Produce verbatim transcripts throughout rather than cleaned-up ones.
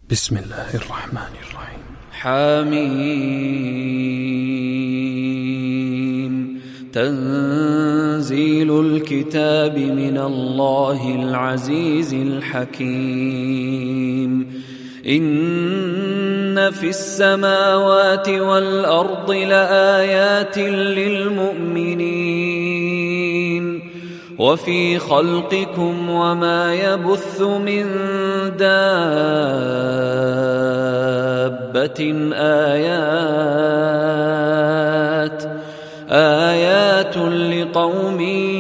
بسم الله الرحمن الرحيم. حميم. تنزيل الكتاب من الله العزيز الحكيم. إن في السماوات والأرض لآيات للمؤمنين وفي خلقكم وما يبث من دابة آيات آيات لقوم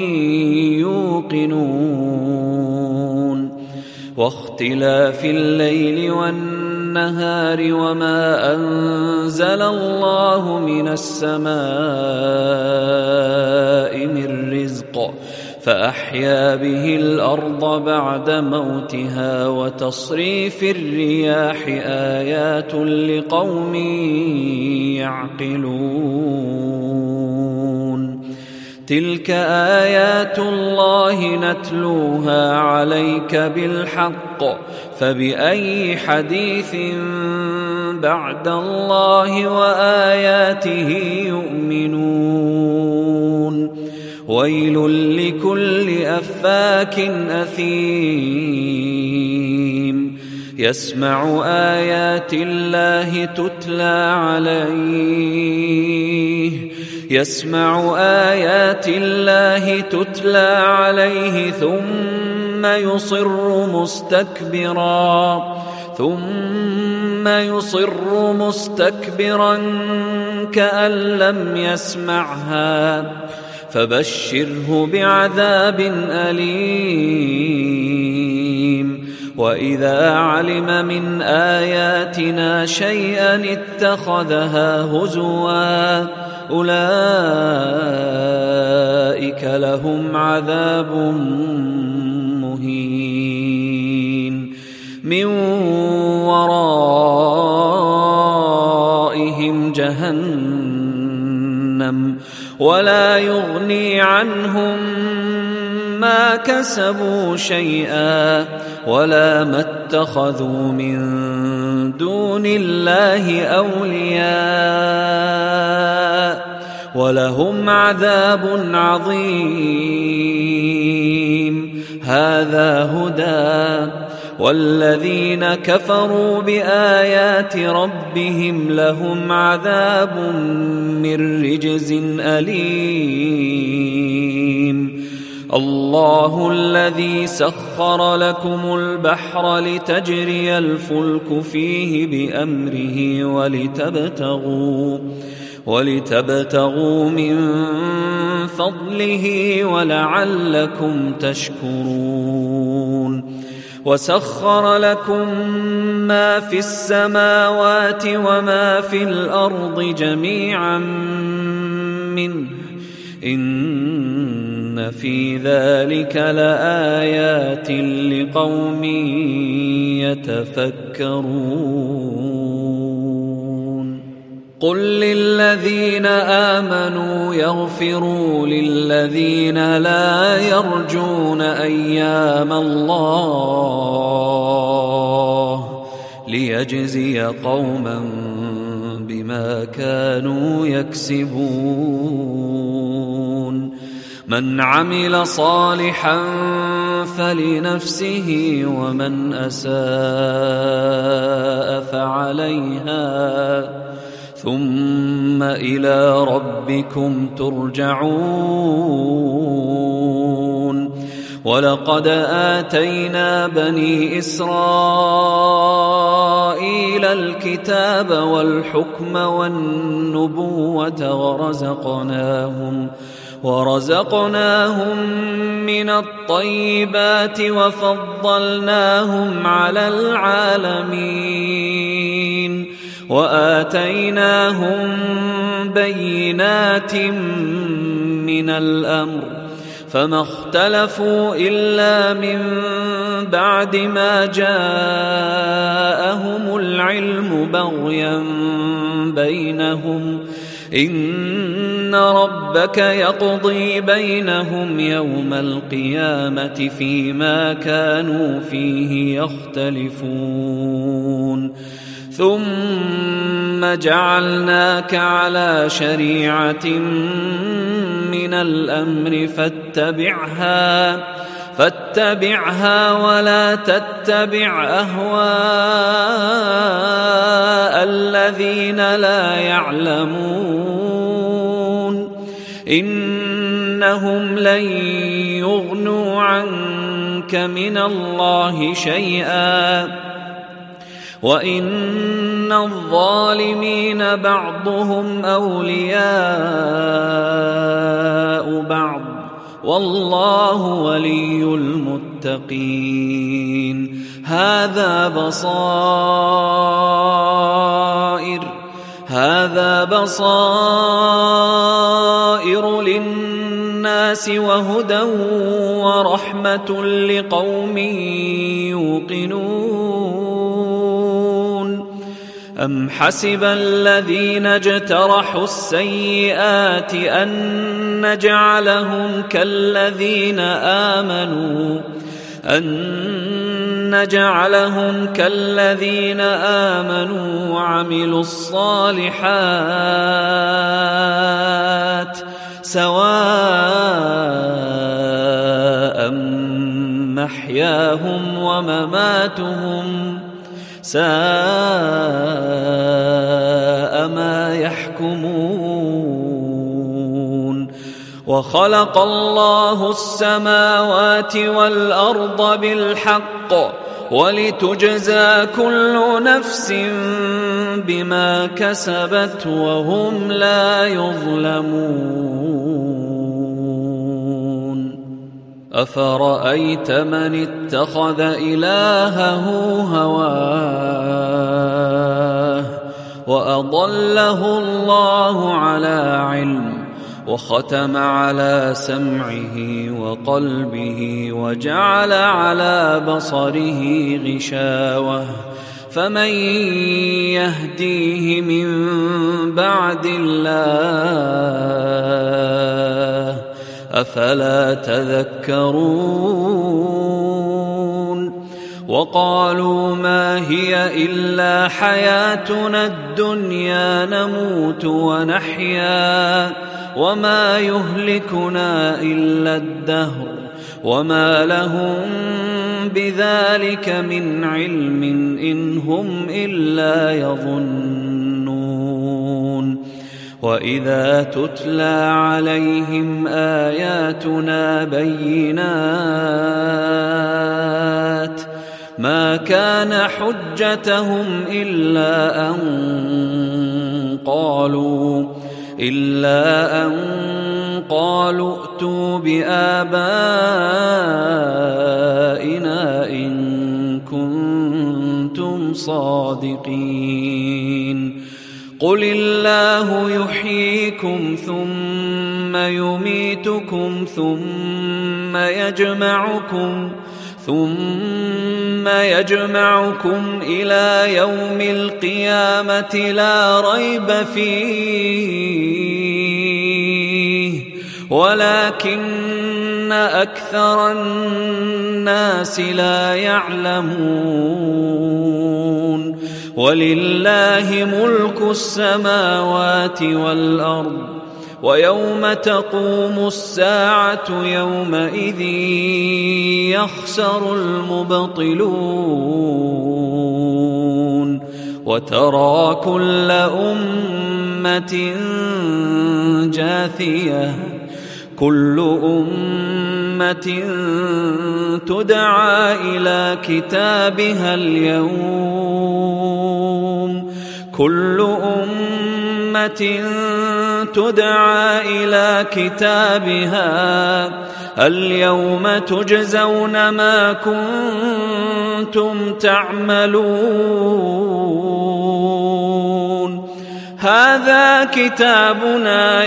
يوقنون. واختلاف الليل والنهار وما أنزل الله من السماء من رزق فأحيا به الأرض بعد موتها وتصريف الرياح آيات لقوم يعقلون. تلك آيات الله نتلوها عليك بالحق فبأي حديث بعد الله وآياته يؤمنون. ويل لكل أفاك أثيم يسمع آيات الله تتلى عليه يسمع آيات الله تتلى عليه ثم يصر مستكبرا ثم يصر مستكبرا كأن لم يسمعها فبشره بعذاب أليم. وإذا علم من آياتنا شيئا اتخذها هزوا أولئك لهم عذاب مهين من ورائهم جهنم ولا يغني عنهم ما كسبوا شيئا ولا ما اتخذوا من دون الله أولياء ولهم عذاب عظيم. هذا هدى والذين كفروا بآيات ربهم لهم عذاب من رجز أليم. الله الذي سخر لكم البحر لتجري الفلك فيه بأمره ولتبتغوا ولتبتغوا من فضله ولعلكم تشكرون. وسخر لكم ما في السماوات وما في الأرض جميعا منه إن في ذلك لآيات لقوم يتفكرون. قل للذين آمنوا يغفروا للذين لا يرجون أيام الله ليجزي قوما بما كانوا يكسبون. من عمل صالحا فلنفسه ومن أساء فعليها ثم إلى ربكم ترجعون. ولقد آتينا بني إسرائيل الكتاب والحكم والنبوة ورزقناهم ورزقناهم من الطيبات وفضلناهم على العالمين وآتيناهم بينات من الأمر فما اختلفوا إلا من بعد ما جاءهم العلم بغيا بينهم إن ربك يقضي بينهم يوم القيامة فيما كانوا فيه يختلفون ثم جعلناك على شريعة من الأمر فاتبعها فاتبعها ولا تتبع أهواء الذين لا يعلمون إنهم لن يغنوا عنك من الله شيئا وإن الظالمين بعضهم أولياء بعض والله ولي المتقين هذا بصائر هذا بصائر للناس وهدى ورحمة لقوم يوقنون أم حسب الذين اجترحوا السيئات أن نجعلهم كالذين آمنوا أن نجعلهم كالذين آمنوا وعملوا الصالحات سواء محياهم ومماتهم ساء ما يحكمون وخلق الله السماوات والأرض بالحق ولتجزى كل نفس بما كسبت وهم لا يظلمون أفرأيت من اتخذ إلهه هواه وأضله الله على علم وختم على سمعه وقلبه وجعل على بصره غشاوة فمن يهديه من بعد الله أفلا تذكرون وقالوا ما هي إلا حياتنا الدنيا نموت ونحيا وما يهلكنا إلا الدهر وما لهم بذلك من علم إن هم إلا يظنون وإذا تتلى عليهم آياتنا بينات ما كان حجتهم إلا أن قالوا إلا أن قالوا ائتوا بآبائنا إن كنتم صادقين قل الله يحييكم ثم يميتكم ثم يجمعكم ثم يجمعكم إلى يوم القيامة لا ريب فيه ولكن أكثر الناس لا يعلمون ولله ملك السماوات والأرض ويوم تقوم الساعة يومئذ يخسر المبطلون وترى كل أمة جاثية كل أمة تدعى إلى كتابها اليوم كل أمة تدعى إلى كتابها اليوم تجزون ما كنتم تعملون هذا كتابنا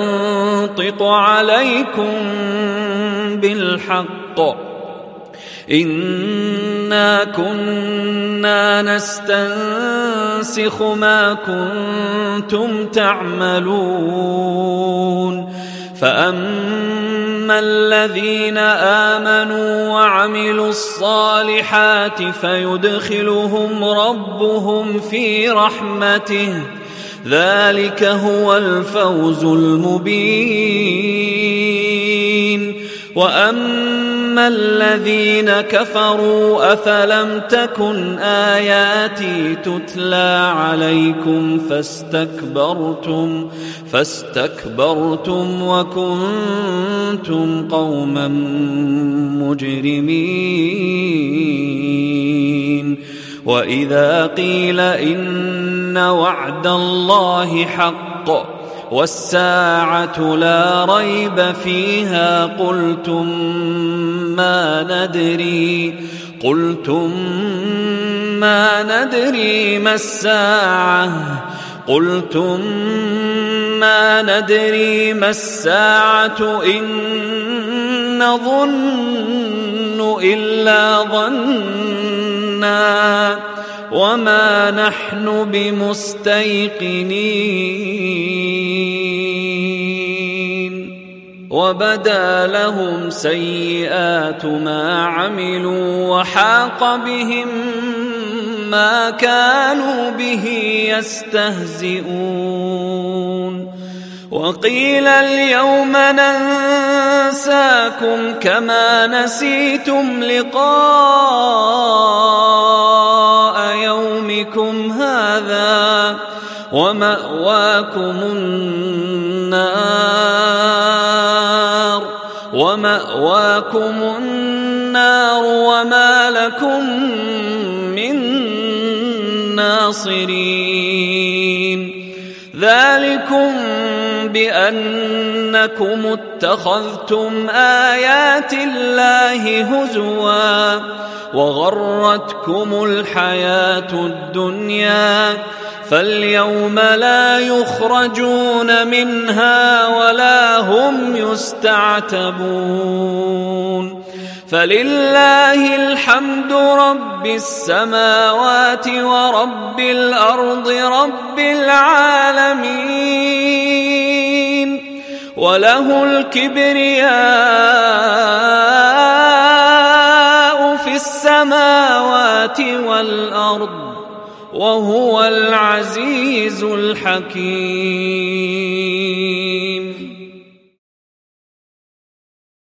ينطق عليكم بالحق إنا كنا نستنسخ ما كنتم تعملون فأما الذين آمنوا وعملوا الصالحات فيدخلهم ربهم في رحمته ذلك هو الفوز المبين وأما الذين كفروا أفلم تكن آياتي تتلى عليكم فاستكبرتم فاستكبرتم وكنتم قوما مجرمين وإذا قيل إن وعد الله حق والساعة لا ريب فيها قلتم ما ندري قلتم ما ندري ما الساعة قلتم ما ندري ما الساعة إن نظن إلا ظنا وما نحن بمستيقنين وبدا لهم سيئات ما عملوا وحاق بهم ما كانوا به يستهزئون وقيل اليوم ننساكم كما نسيتم لقاء يومكم هذا ومأواكم النار ومأواكم النار وما لكم من ناصرين ذلكم بأنكم اتخذتم آيات الله هزوا وغرتكم الحياة الدنيا فاليوم لا يخرجون منها ولا هم يستعتبون فلله الحمد رب السماوات ورب الأرض رب العالمين وله الكبرياء في السماوات والأرض وهو العزيز الحكيم.